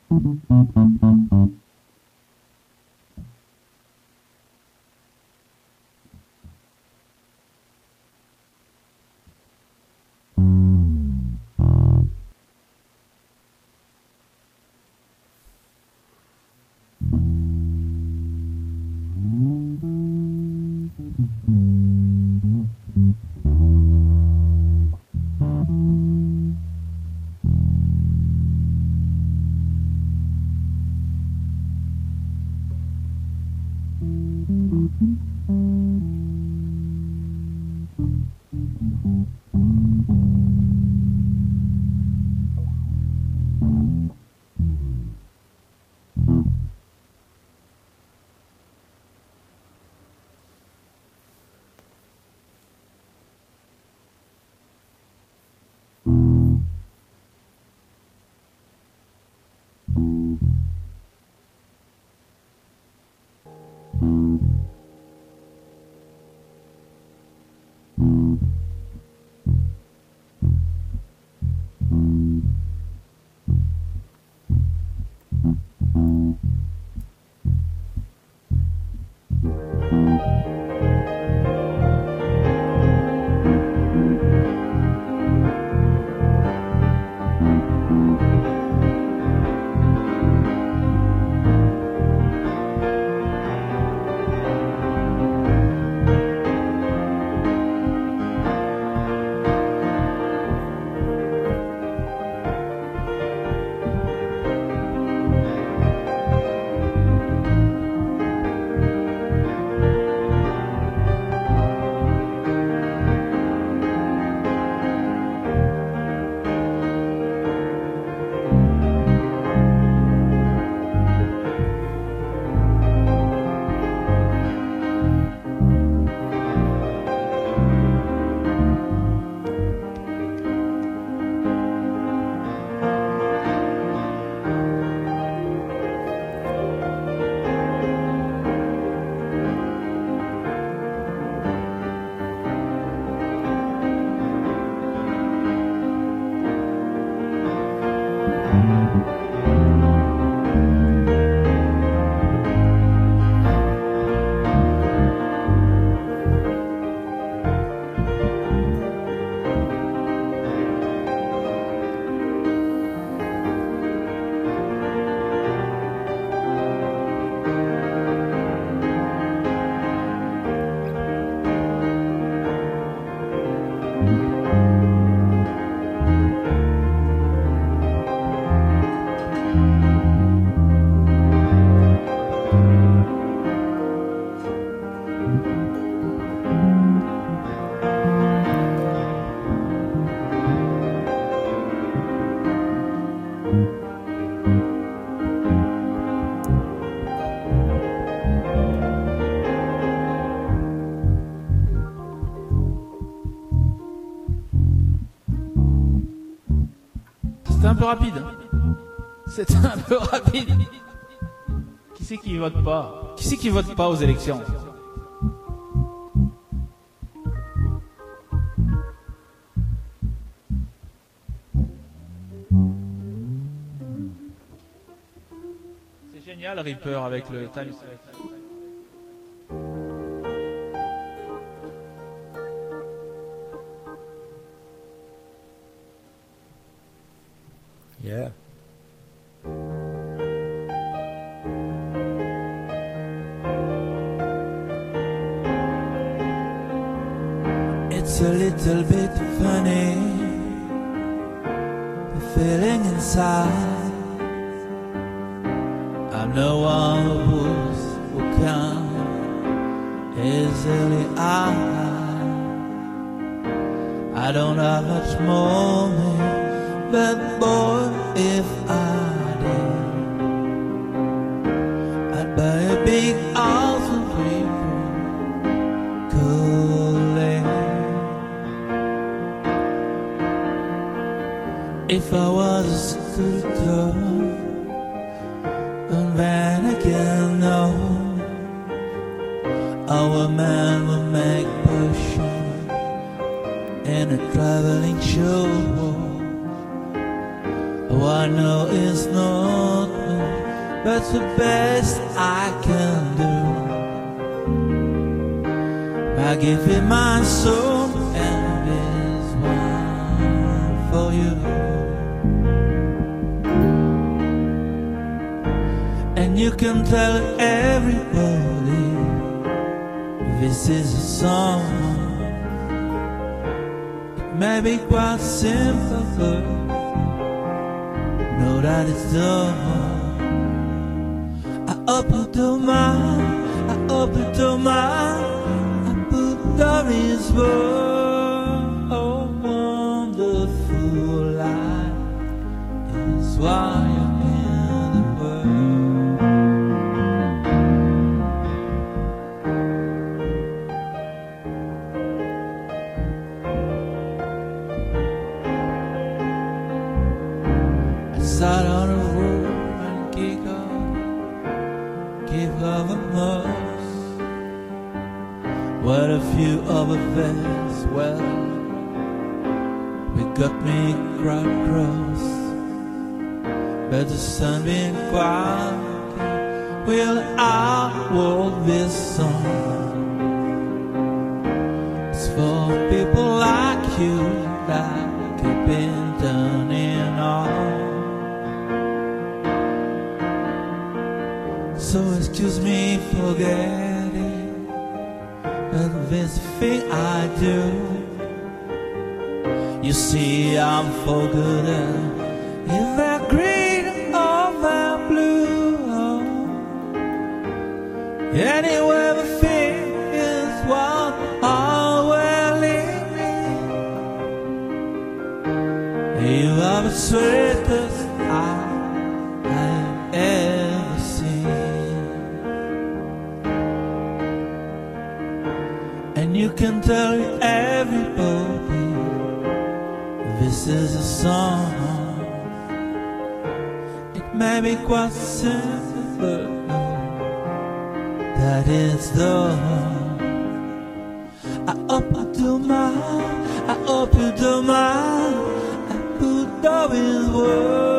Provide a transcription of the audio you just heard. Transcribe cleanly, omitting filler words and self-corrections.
C'était un peu rapide. C'était un peu rapide. Qui c'est qui vote pas? Qui c'est qui vote pas aux élections? C'est génial, Reaper, avec le time select. Yeah. It's a little bit funny, the feeling inside. I'm no one who can easily I don't have much money, but boy, if I did, I'd buy a big house and people calling. If I was a scooter, and then again, no, our man would make potion in a traveling show. Oh, I know it's not That's the best I can do by giving my soul and this one for you. And you can tell everybody this is a song. It may be quite simple, but know that it's done. I hope you don't mind, I hope you don't mind. I put down his word. Oh, wonderful life is why you're in the world. I sat on a road and kick off, give love a muss. What a few of us, well, we got me crowd cross. But the sun being quiet will outwalk this song. It's for people like you that keep been turning on. So excuse me for getting but this thing I do. You see I'm for good in that green or that blue. Anywhere the thing is what all well in me. You are the sweetest I've ever seen. And you can tell everybody this is a song. It may be quite simple, but know that it's done. I hope you don't mind, I hope you don't mind. I put all his words.